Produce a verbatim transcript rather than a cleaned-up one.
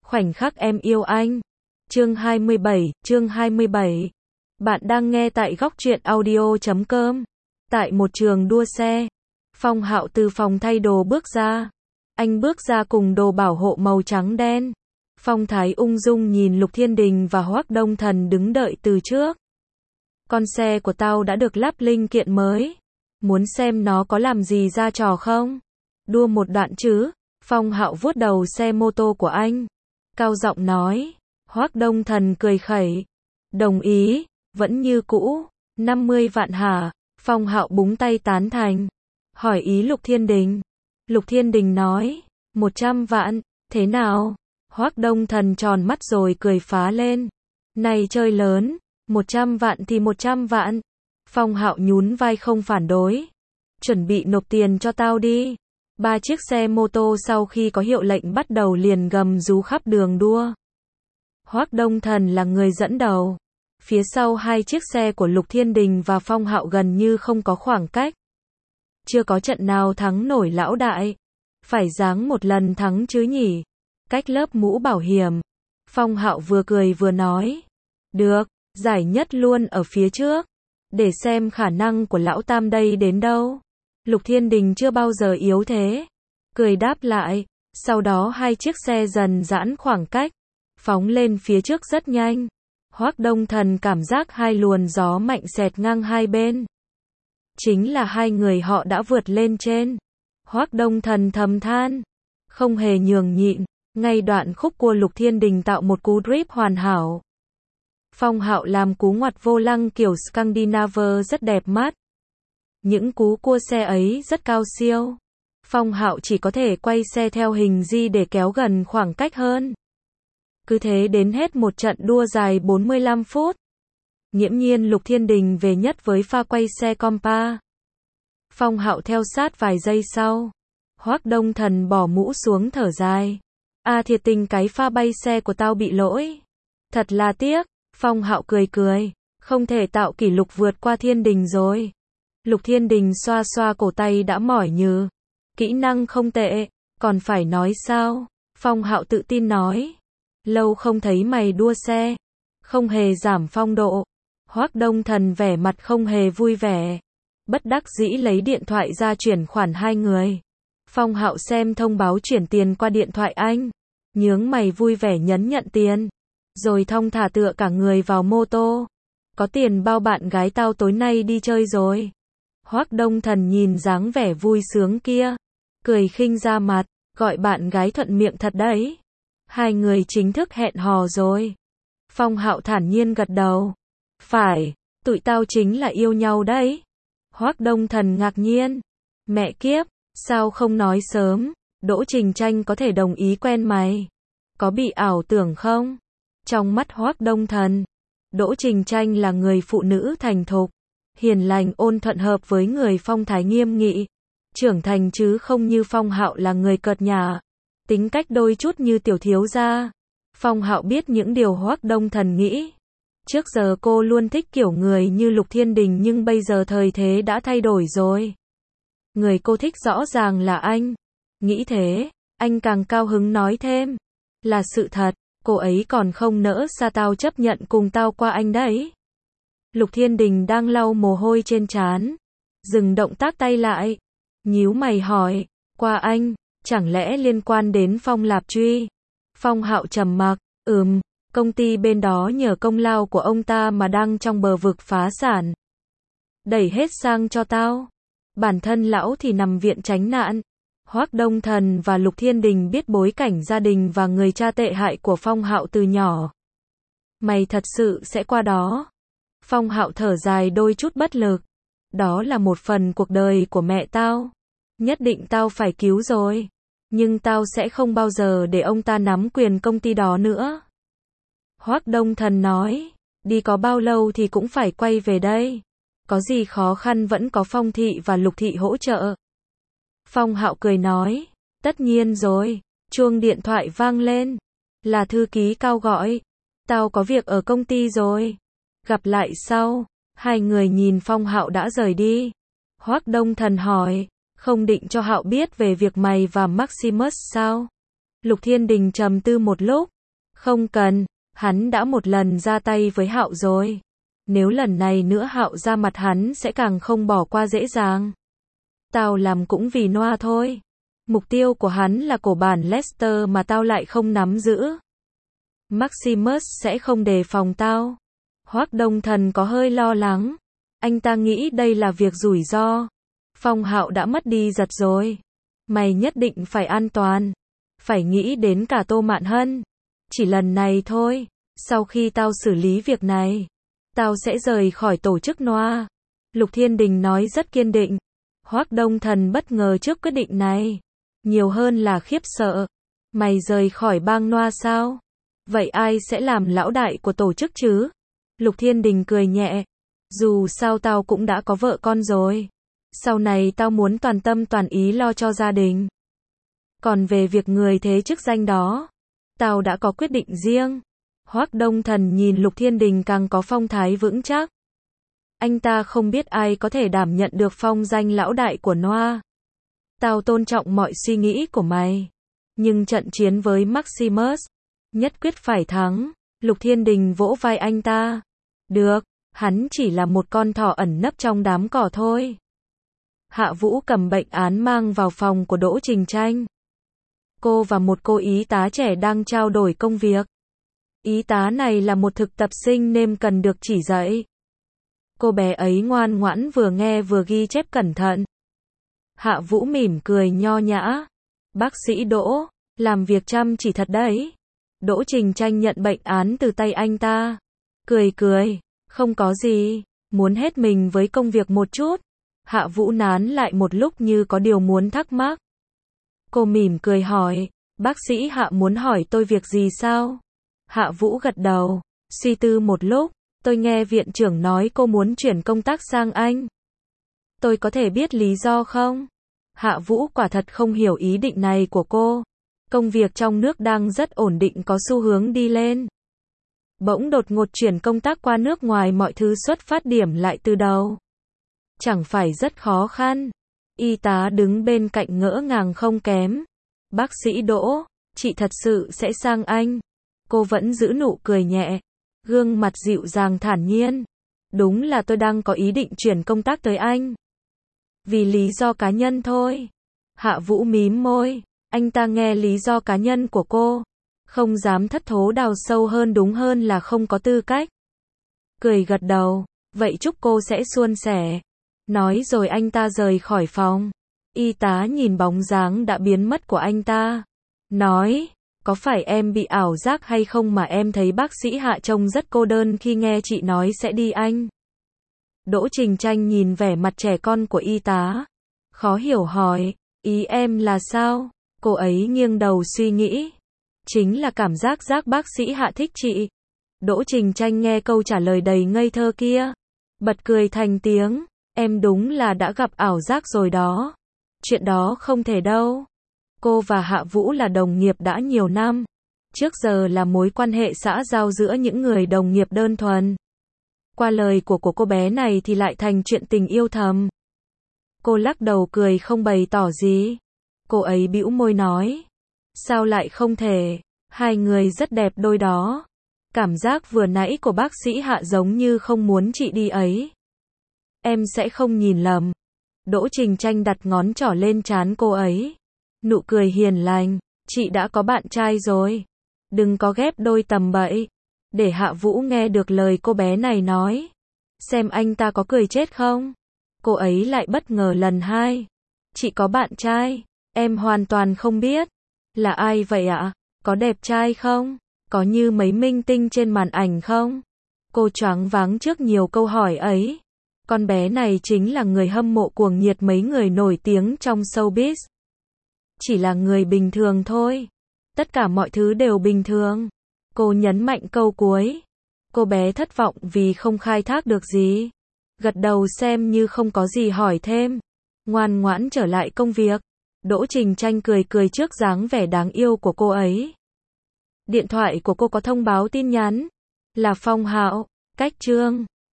Khoảnh khắc em yêu anh. Chương hai mươi bảy, chương hai mươi bảy. Bạn đang nghe tại góc truyện audio chấm com. Tại một trường đua xe, Phong Hạo từ phòng thay đồ bước ra. Anh bước ra cùng đồ bảo hộ màu trắng đen. Phong thái ung dung nhìn Lục Thiên Đình và Hoắc Đông Thần đứng đợi từ trước. Con xe của tao đã được lắp linh kiện mới. Muốn xem nó có làm gì ra trò không? Đua một đoạn chứ? Phong Hạo vuốt đầu xe mô tô của anh, cao giọng nói. Hoắc Đông Thần cười khẩy. Đồng ý, vẫn như cũ. năm mươi vạn hả? Phong Hạo búng tay tán thành. Hỏi ý Lục Thiên Đình. Lục Thiên Đình nói. một trăm vạn, thế nào? Hoắc Đông Thần tròn mắt rồi cười phá lên. Này chơi lớn, một trăm vạn thì một trăm vạn. Phong Hạo nhún vai không phản đối. Chuẩn bị nộp tiền cho tao đi. Ba chiếc xe mô tô sau khi có hiệu lệnh bắt đầu liền gầm rú khắp đường đua. Hoắc Đông Thần là người dẫn đầu. Phía sau hai chiếc xe của Lục Thiên Đình và Phong Hạo gần như không có khoảng cách. Chưa có trận nào thắng nổi lão đại. Phải giáng một lần thắng chứ nhỉ? Cách lớp mũ bảo hiểm. Phong Hạo vừa cười vừa nói. Được, giải nhất luôn ở phía trước. Để xem khả năng của lão tam đây đến đâu. Lục Thiên Đình chưa bao giờ yếu thế. Cười đáp lại. Sau đó hai chiếc xe dần giãn khoảng cách. Phóng lên phía trước rất nhanh. Hoắc Đông Thần cảm giác hai luồng gió mạnh xẹt ngang hai bên. Chính là hai người họ đã vượt lên trên. Hoắc Đông Thần thầm than. Không hề nhường nhịn. Ngay đoạn khúc cua Lục Thiên Đình tạo một cú drip hoàn hảo. Phong Hạo làm cú ngoặt vô lăng kiểu Scandinavian rất đẹp mắt. Những cú cua xe ấy rất cao siêu. Phong Hạo chỉ có thể quay xe theo hình G để kéo gần khoảng cách hơn. Cứ thế đến hết một trận đua dài bốn mươi lăm phút. Nghiễm nhiên Lục Thiên Đình về nhất với pha quay xe compa. Phong Hạo theo sát vài giây sau. Hoắc Đông Thần bỏ mũ xuống thở dài. À thiệt tình cái pha bay xe của tao bị lỗi. Thật là tiếc. Phong Hạo cười cười. Không thể tạo kỷ lục vượt qua Thiên Đình rồi. Lục Thiên Đình xoa xoa cổ tay đã mỏi nhừ. Kỹ năng không tệ. Còn phải nói sao? Phong Hạo tự tin nói. Lâu không thấy mày đua xe. Không hề giảm phong độ. Hoắc Đông Thần vẻ mặt không hề vui vẻ. Bất đắc dĩ lấy điện thoại ra chuyển khoản hai người. Phong Hạo xem thông báo chuyển tiền qua điện thoại anh. Nhướng mày vui vẻ nhấn nhận tiền. Rồi thong thả tựa cả người vào mô tô. Có tiền bao bạn gái tao tối nay đi chơi rồi. Hoắc Đông Thần nhìn dáng vẻ vui sướng kia. Cười khinh ra mặt. Gọi bạn gái thuận miệng thật đấy. Hai người chính thức hẹn hò rồi. Phong Hạo thản nhiên gật đầu. Phải, tụi tao chính là yêu nhau đấy. Hoắc Đông Thần ngạc nhiên. Mẹ kiếp, sao không nói sớm? Đỗ Trình Tranh có thể đồng ý quen mày. Có bị ảo tưởng không? Trong mắt Hoắc Đông Thần, Đỗ Trình Tranh là người phụ nữ thành thục, hiền lành ôn thuận hợp với người phong thái nghiêm nghị, trưởng thành chứ không như Phong Hạo là người cợt nhả, tính cách đôi chút như tiểu thiếu gia. Phong Hạo biết những điều Hoắc Đông Thần nghĩ. Trước giờ cô luôn thích kiểu người như Lục Thiên Đình nhưng bây giờ thời thế đã thay đổi rồi. Người cô thích rõ ràng là anh. Nghĩ thế, anh càng cao hứng nói thêm. Là sự thật, cô ấy còn không nỡ xa tao chấp nhận cùng tao qua anh đấy. Lục Thiên Đình đang lau mồ hôi trên trán. Dừng động tác tay lại. Nhíu mày hỏi, qua anh, chẳng lẽ liên quan đến Phong Lạp Truy? Phong Hạo trầm mặc, ừm, công ty bên đó nhờ công lao của ông ta mà đang trong bờ vực phá sản. Đẩy hết sang cho tao. Bản thân lão thì nằm viện tránh nạn. Hoắc Đông Thần và Lục Thiên Đình biết bối cảnh gia đình và người cha tệ hại của Phong Hạo từ nhỏ. Mày thật sự sẽ qua đó? Phong Hạo thở dài đôi chút bất lực. Đó là một phần cuộc đời của mẹ tao. Nhất định tao phải cứu rồi. Nhưng tao sẽ không bao giờ để ông ta nắm quyền công ty đó nữa. Hoắc Đông Thần nói. Đi có bao lâu thì cũng phải quay về đây. Có gì khó khăn vẫn có Phong Thị và Lục Thị hỗ trợ. Phong Hạo cười nói. Tất nhiên rồi. Chuông điện thoại vang lên. Là thư ký Cao gọi. Tao có việc ở công ty rồi. Gặp lại sau. Hai người nhìn Phong Hạo đã rời đi. Hoắc Đông Thần hỏi. Không định cho Hạo biết về việc mày và Maximus sao? Lục Thiên Đình trầm tư một lúc. Không cần, hắn đã một lần ra tay với Hạo rồi. Nếu lần này nữa Hạo ra mặt hắn sẽ càng không bỏ qua dễ dàng. Tao làm cũng vì Noa thôi. Mục tiêu của hắn là cổ bản Lester mà tao lại không nắm giữ. Maximus sẽ không đề phòng tao. Hoác Đông Thần có hơi lo lắng. Anh ta nghĩ đây là việc rủi ro. Phong Hạo đã mất đi giật rồi. Mày nhất định phải an toàn. Phải nghĩ đến cả Tô Mạn Hân. Chỉ lần này thôi. Sau khi tao xử lý việc này, tao sẽ rời khỏi tổ chức Noa. Lục Thiên Đình nói rất kiên định. Hoác Đông Thần bất ngờ trước quyết định này. Nhiều hơn là khiếp sợ. Mày rời khỏi bang Noa sao? Vậy ai sẽ làm lão đại của tổ chức chứ? Lục Thiên Đình cười nhẹ. Dù sao tao cũng đã có vợ con rồi. Sau này tao muốn toàn tâm toàn ý lo cho gia đình. Còn về việc người thế chức danh đó, tao đã có quyết định riêng. Hoác Đông Thần nhìn Lục Thiên Đình càng có phong thái vững chắc. Anh ta không biết ai có thể đảm nhận được phong danh lão đại của Noa. Tao tôn trọng mọi suy nghĩ của mày. Nhưng trận chiến với Maximus, nhất quyết phải thắng. Lục Thiên Đình vỗ vai anh ta. Được, hắn chỉ là một con thỏ ẩn nấp trong đám cỏ thôi. Hạ Vũ cầm bệnh án mang vào phòng của Đỗ Trình Tranh. Cô và một cô y tá trẻ đang trao đổi công việc. Y tá này là một thực tập sinh nên cần được chỉ dạy. Cô bé ấy ngoan ngoãn vừa nghe vừa ghi chép cẩn thận. Hạ Vũ mỉm cười nho nhã. Bác sĩ Đỗ, làm việc chăm chỉ thật đấy. Đỗ Trình Tranh nhận bệnh án từ tay anh ta. Cười cười, không có gì, muốn hết mình với công việc một chút. Hạ Vũ nán lại một lúc như có điều muốn thắc mắc. Cô mỉm cười hỏi, bác sĩ Hạ muốn hỏi tôi việc gì sao? Hạ Vũ gật đầu, suy tư một lúc, tôi nghe viện trưởng nói cô muốn chuyển công tác sang Anh. Tôi có thể biết lý do không? Hạ Vũ quả thật không hiểu ý định này của cô. Công việc trong nước đang rất ổn định có xu hướng đi lên. Bỗng đột ngột chuyển công tác qua nước ngoài mọi thứ xuất phát điểm lại từ đầu. Chẳng phải rất khó khăn. Y tá đứng bên cạnh ngỡ ngàng không kém. Bác sĩ Đỗ, chị thật sự sẽ sang Anh. Cô vẫn giữ nụ cười nhẹ. Gương mặt dịu dàng thản nhiên. Đúng là tôi đang có ý định chuyển công tác tới Anh. Vì lý do cá nhân thôi. Hạ Vũ mím môi. Anh ta nghe lý do cá nhân của cô. Không dám thất thố đào sâu hơn, đúng hơn là không có tư cách. Cười gật đầu. Vậy chúc cô sẽ suôn sẻ. Nói rồi anh ta rời khỏi phòng. Y tá nhìn bóng dáng đã biến mất của anh ta. Nói, có phải em bị ảo giác hay không mà em thấy bác sĩ Hạ trông rất cô đơn khi nghe chị nói sẽ đi Anh? Đỗ Trình Tranh nhìn vẻ mặt trẻ con của y tá. Khó hiểu hỏi, ý em là sao? Cô ấy nghiêng đầu suy nghĩ. Chính là cảm giác giác bác sĩ Hạ thích chị. Đỗ Trình Tranh nghe câu trả lời đầy ngây thơ kia. Bật cười thành tiếng. Em đúng là đã gặp ảo giác rồi đó. Chuyện đó không thể đâu. Cô và Hạ Vũ là đồng nghiệp đã nhiều năm. Trước giờ là mối quan hệ xã giao giữa những người đồng nghiệp đơn thuần. Qua lời của của cô bé này thì lại thành chuyện tình yêu thầm. Cô lắc đầu cười không bày tỏ gì. Cô ấy bĩu môi nói. Sao lại không thể? Hai người rất đẹp đôi đó. Cảm giác vừa nãy của bác sĩ Hạ giống như không muốn chị đi ấy. Em sẽ không nhìn lầm. Đỗ Trình Tranh đặt ngón trỏ lên trán cô ấy. Nụ cười hiền lành. Chị đã có bạn trai rồi. Đừng có ghép đôi tầm bậy. Để Hạ Vũ nghe được lời cô bé này nói. Xem anh ta có cười chết không? Cô ấy lại bất ngờ lần hai. Chị có bạn trai. Em hoàn toàn không biết. Là ai vậy ạ? Có đẹp trai không? Có như mấy minh tinh trên màn ảnh không? Cô choáng váng trước nhiều câu hỏi ấy. Con bé này chính là người hâm mộ cuồng nhiệt mấy người nổi tiếng trong showbiz. Chỉ là người bình thường thôi. Tất cả mọi thứ đều bình thường. Cô nhấn mạnh câu cuối. Cô bé thất vọng vì không khai thác được gì. Gật đầu xem như không có gì hỏi thêm. Ngoan ngoãn trở lại công việc. Đỗ Trình Tranh cười cười trước dáng vẻ đáng yêu của cô ấy. Điện thoại của cô có thông báo tin nhắn. Là Phong Hạo. Cách chương